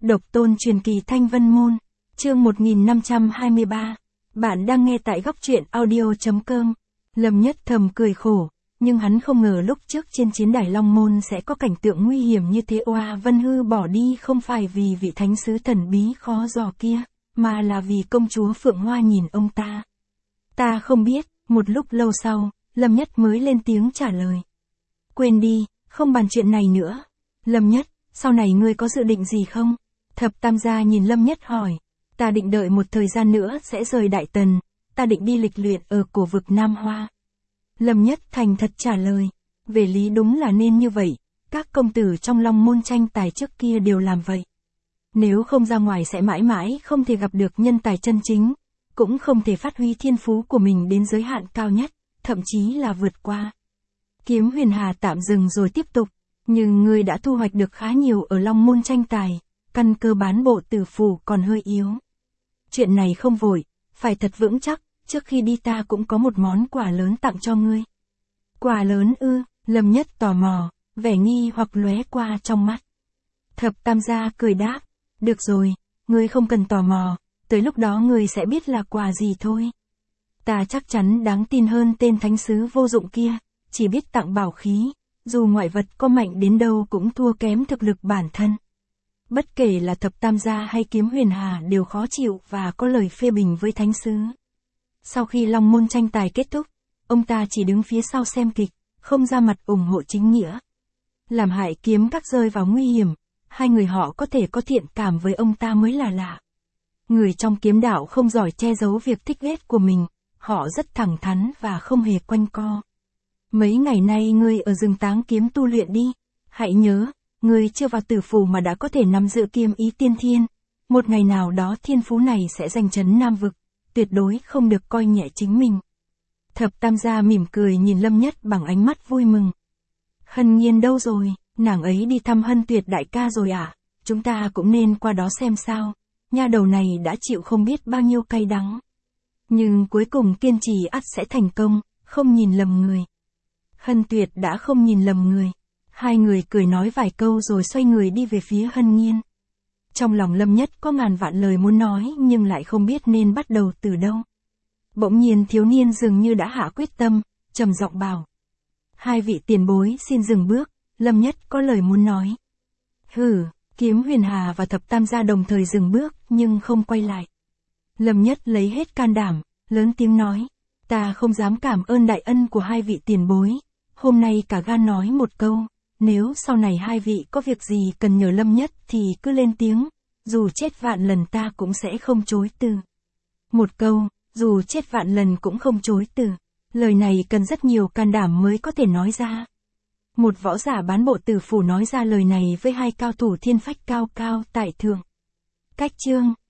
Độc tôn truyền kỳ Thanh Vân Môn, chương 1523. Bạn đang nghe tại góc truyện audio.com. Lâm Nhất thầm cười khổ, nhưng hắn không ngờ lúc trước trên chiến đài Long Môn sẽ có cảnh tượng nguy hiểm như thế. Oa Vân Hư bỏ đi không phải vì vị thánh sứ thần bí khó dò kia, mà là vì công chúa Phượng Hoa nhìn ông ta. Ta không biết. Một lúc lâu sau, Lâm Nhất mới lên tiếng trả lời. Quên đi, không bàn chuyện này nữa. Lâm Nhất, sau này ngươi có dự định gì không? Thập Tam gia nhìn Lâm Nhất hỏi. Ta định đợi một thời gian nữa sẽ rời Đại Tần, ta định đi lịch luyện ở cổ vực Nam Hoa. Lâm Nhất thành thật trả lời. Về lý đúng là nên như vậy, các công tử trong Long Môn tranh tài trước kia đều làm vậy. Nếu không ra ngoài sẽ mãi mãi không thể gặp được nhân tài chân chính, cũng không thể phát huy thiên phú của mình đến giới hạn cao nhất, thậm chí là vượt qua. Kiếm Huyền Hà tạm dừng rồi tiếp tục, nhưng ngươi đã thu hoạch được khá nhiều ở Long Môn tranh tài, căn cơ bán bộ tử phủ còn hơi yếu. Chuyện này không vội, phải thật vững chắc, trước khi đi ta cũng có một món quà lớn tặng cho ngươi. Quà lớn ư? Lâm Nhất tò mò, vẻ nghi hoặc lóe qua trong mắt. Thập Tam gia cười đáp, được rồi, ngươi không cần tò mò, tới lúc đó ngươi sẽ biết là quà gì thôi. Ta chắc chắn đáng tin hơn tên thánh sứ vô dụng kia, chỉ biết tặng bảo khí, dù ngoại vật có mạnh đến đâu cũng thua kém thực lực bản thân. Bất kể là Thập Tam gia hay Kiếm Huyền Hà đều khó chịu và có lời phê bình với thánh sứ. Sau khi Long Môn tranh tài kết thúc, ông ta chỉ đứng phía sau xem kịch, không ra mặt ủng hộ chính nghĩa. Làm hại kiếm các rơi vào nguy hiểm, hai người họ có thể có thiện cảm với ông ta mới là lạ. Người trong kiếm đạo không giỏi che giấu việc thích ghét của mình, họ rất thẳng thắn và không hề quanh co. Mấy ngày nay ngươi ở rừng Táng Kiếm tu luyện đi, hãy nhớ, ngươi chưa vào tử phủ mà đã có thể nắm giữ kiếm ý tiên thiên. Một ngày nào đó thiên phú này sẽ giành chấn Nam vực, tuyệt đối không được coi nhẹ chính mình. Thập Tam gia mỉm cười nhìn Lâm Nhất bằng ánh mắt vui mừng. Hân Nhiên đâu rồi, nàng ấy đi thăm Hân Tuyệt đại ca rồi à? Chúng ta cũng nên qua đó xem sao. Nha đầu này đã chịu không biết bao nhiêu cay đắng. Nhưng cuối cùng kiên trì ắt sẽ thành công, không nhìn lầm người. Hân Tuyệt đã không nhìn lầm người. Hai người cười nói vài câu rồi xoay người đi về phía Hân Nhiên. Trong lòng Lâm Nhất có ngàn vạn lời muốn nói nhưng lại không biết nên bắt đầu từ đâu. Bỗng nhiên thiếu niên dường như đã hạ quyết tâm, trầm giọng bảo. Hai vị tiền bối xin dừng bước, Lâm Nhất có lời muốn nói. Hừ, Kiếm Huyền Hà và Thập Tam gia đồng thời dừng bước nhưng không quay lại. Lâm Nhất lấy hết can đảm, lớn tiếng nói. Ta không dám cảm ơn đại ân của hai vị tiền bối. Hôm nay cả gan nói một câu. Nếu sau này hai vị có việc gì cần nhờ Lâm Nhất thì cứ lên tiếng. Dù chết vạn lần ta cũng sẽ không chối từ. Một câu, dù chết vạn lần cũng không chối từ. Lời này cần rất nhiều can đảm mới có thể nói ra. Một võ giả bán bộ tử phủ nói ra lời này với hai cao thủ thiên phách cao cao tại thượng. Cách chương